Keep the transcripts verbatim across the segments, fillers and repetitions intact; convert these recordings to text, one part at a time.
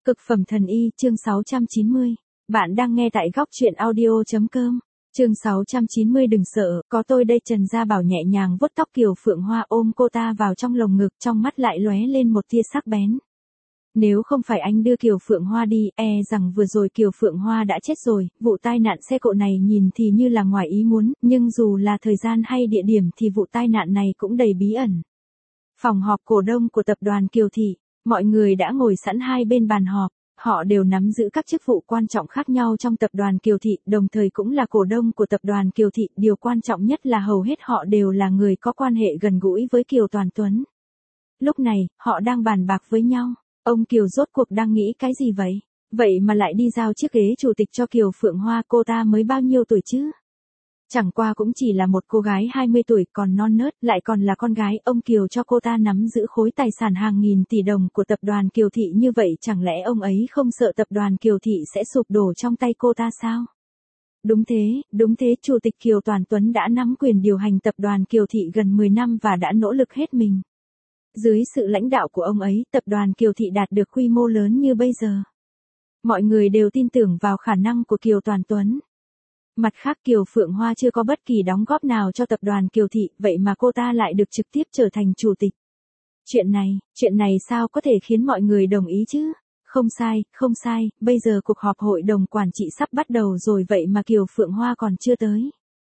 Cực phẩm thần y, chương sáu trăm chín mươi. Bạn đang nghe tại góc truyện audio.com. Chương sáu trăm chín mươi đừng sợ, có tôi đây. Trần Gia Bảo nhẹ nhàng vuốt tóc Kiều Phượng Hoa, ôm cô ta vào trong lồng ngực, trong mắt lại lóe lên một tia sắc bén. Nếu không phải anh đưa Kiều Phượng Hoa đi, e rằng vừa rồi Kiều Phượng Hoa đã chết rồi. Vụ tai nạn xe cộ này nhìn thì như là ngoài ý muốn, nhưng dù là thời gian hay địa điểm thì vụ tai nạn này cũng đầy bí ẩn. Phòng họp cổ đông của tập đoàn Kiều Thị. Mọi người đã ngồi sẵn hai bên bàn họp, họ đều nắm giữ các chức vụ quan trọng khác nhau trong tập đoàn Kiều Thị, đồng thời cũng là cổ đông của tập đoàn Kiều Thị. Điều quan trọng nhất là hầu hết họ đều là người có quan hệ gần gũi với Kiều Toàn Tuấn. Lúc này, họ đang bàn bạc với nhau, ông Kiều rốt cuộc đang nghĩ cái gì vậy? Vậy mà lại đi giao chiếc ghế chủ tịch cho Kiều Phượng Hoa, cô ta mới bao nhiêu tuổi chứ? Chẳng qua cũng chỉ là một cô gái hai mươi tuổi, còn non nớt, lại còn là con gái. Ông Kiều cho cô ta nắm giữ khối tài sản hàng nghìn tỷ đồng của tập đoàn Kiều Thị như vậy, chẳng lẽ ông ấy không sợ tập đoàn Kiều Thị sẽ sụp đổ trong tay cô ta sao? Đúng thế, đúng thế, Chủ tịch Kiều Toàn Tuấn đã nắm quyền điều hành tập đoàn Kiều Thị gần mười năm và đã nỗ lực hết mình. Dưới sự lãnh đạo của ông ấy, tập đoàn Kiều Thị đạt được quy mô lớn như bây giờ. Mọi người đều tin tưởng vào khả năng của Kiều Toàn Tuấn. Mặt khác, Kiều Phượng Hoa chưa có bất kỳ đóng góp nào cho tập đoàn Kiều Thị, vậy mà cô ta lại được trực tiếp trở thành chủ tịch. Chuyện này, chuyện này sao có thể khiến mọi người đồng ý chứ? Không sai, không sai, bây giờ cuộc họp hội đồng quản trị sắp bắt đầu rồi, vậy mà Kiều Phượng Hoa còn chưa tới.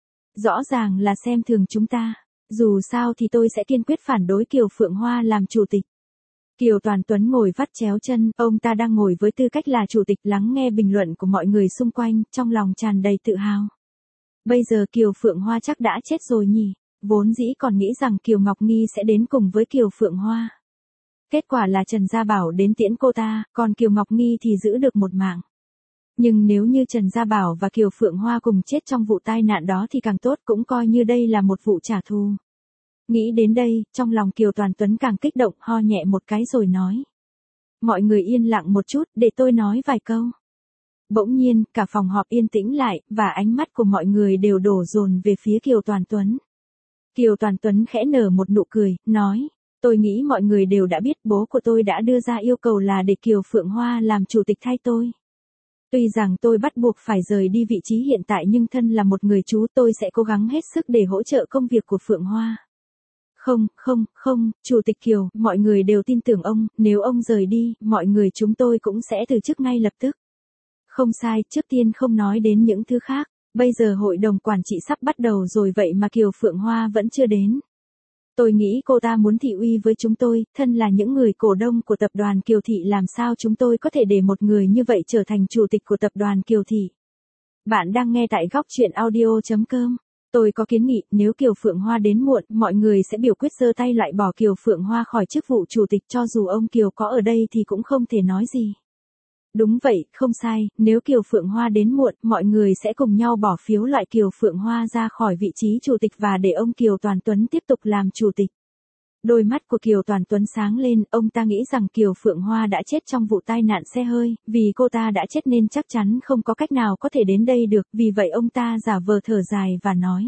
Rõ ràng là xem thường chúng ta. Dù sao thì tôi sẽ kiên quyết phản đối Kiều Phượng Hoa làm chủ tịch. Kiều Toàn Tuấn ngồi vắt chéo chân, ông ta đang ngồi với tư cách là chủ tịch, lắng nghe bình luận của mọi người xung quanh, trong lòng tràn đầy tự hào. Bây giờ Kiều Phượng Hoa chắc đã chết rồi nhỉ, vốn dĩ còn nghĩ rằng Kiều Ngọc Nghi sẽ đến cùng với Kiều Phượng Hoa. Kết quả là Trần Gia Bảo đến tiễn cô ta, còn Kiều Ngọc Nghi thì giữ được một mạng. Nhưng nếu như Trần Gia Bảo và Kiều Phượng Hoa cùng chết trong vụ tai nạn đó thì càng tốt, cũng coi như đây là một vụ trả thù. Nghĩ đến đây, trong lòng Kiều Toàn Tuấn càng kích động, ho nhẹ một cái rồi nói. Mọi người yên lặng một chút, để tôi nói vài câu. Bỗng nhiên, cả phòng họp yên tĩnh lại, và ánh mắt của mọi người đều đổ dồn về phía Kiều Toàn Tuấn. Kiều Toàn Tuấn khẽ nở một nụ cười, nói. Tôi nghĩ mọi người đều đã biết bố của tôi đã đưa ra yêu cầu là để Kiều Phượng Hoa làm chủ tịch thay tôi. Tuy rằng tôi bắt buộc phải rời đi vị trí hiện tại, nhưng thân là một người chú, tôi sẽ cố gắng hết sức để hỗ trợ công việc của Phượng Hoa. Không, không, không, Chủ tịch Kiều, mọi người đều tin tưởng ông, nếu ông rời đi, mọi người chúng tôi cũng sẽ từ chức ngay lập tức. Không sai, trước tiên không nói đến những thứ khác, bây giờ hội đồng quản trị sắp bắt đầu rồi, vậy mà Kiều Phượng Hoa vẫn chưa đến. Tôi nghĩ cô ta muốn thị uy với chúng tôi, thân là những người cổ đông của tập đoàn Kiều Thị, làm sao chúng tôi có thể để một người như vậy trở thành chủ tịch của tập đoàn Kiều Thị. Bạn đang nghe tại góc truyện audio.com. Tôi có kiến nghị, nếu Kiều Phượng Hoa đến muộn, mọi người sẽ biểu quyết giơ tay loại bỏ Kiều Phượng Hoa khỏi chức vụ chủ tịch, cho dù ông Kiều có ở đây thì cũng không thể nói gì. Đúng vậy, không sai, nếu Kiều Phượng Hoa đến muộn, mọi người sẽ cùng nhau bỏ phiếu loại Kiều Phượng Hoa ra khỏi vị trí chủ tịch và để ông Kiều Toàn Tuấn tiếp tục làm chủ tịch. Đôi mắt của Kiều Toàn Tuấn sáng lên, ông ta nghĩ rằng Kiều Phượng Hoa đã chết trong vụ tai nạn xe hơi, vì cô ta đã chết nên chắc chắn không có cách nào có thể đến đây được, vì vậy ông ta giả vờ thở dài và nói.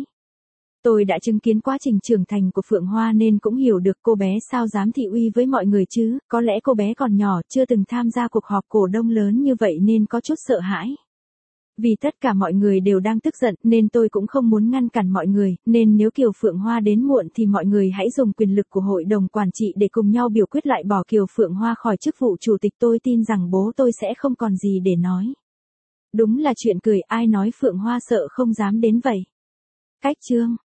Tôi đã chứng kiến quá trình trưởng thành của Phượng Hoa nên cũng hiểu được cô bé sao dám thị uy với mọi người chứ, có lẽ cô bé còn nhỏ, chưa từng tham gia cuộc họp cổ đông lớn như vậy nên có chút sợ hãi. Vì tất cả mọi người đều đang tức giận nên tôi cũng không muốn ngăn cản mọi người, nên nếu Kiều Phượng Hoa đến muộn thì mọi người hãy dùng quyền lực của hội đồng quản trị để cùng nhau biểu quyết loại bỏ Kiều Phượng Hoa khỏi chức vụ chủ tịch. Tôi tin rằng bố tôi sẽ không còn gì để nói. Đúng là chuyện cười, ai nói Phượng Hoa sợ không dám đến vậy. Cách chương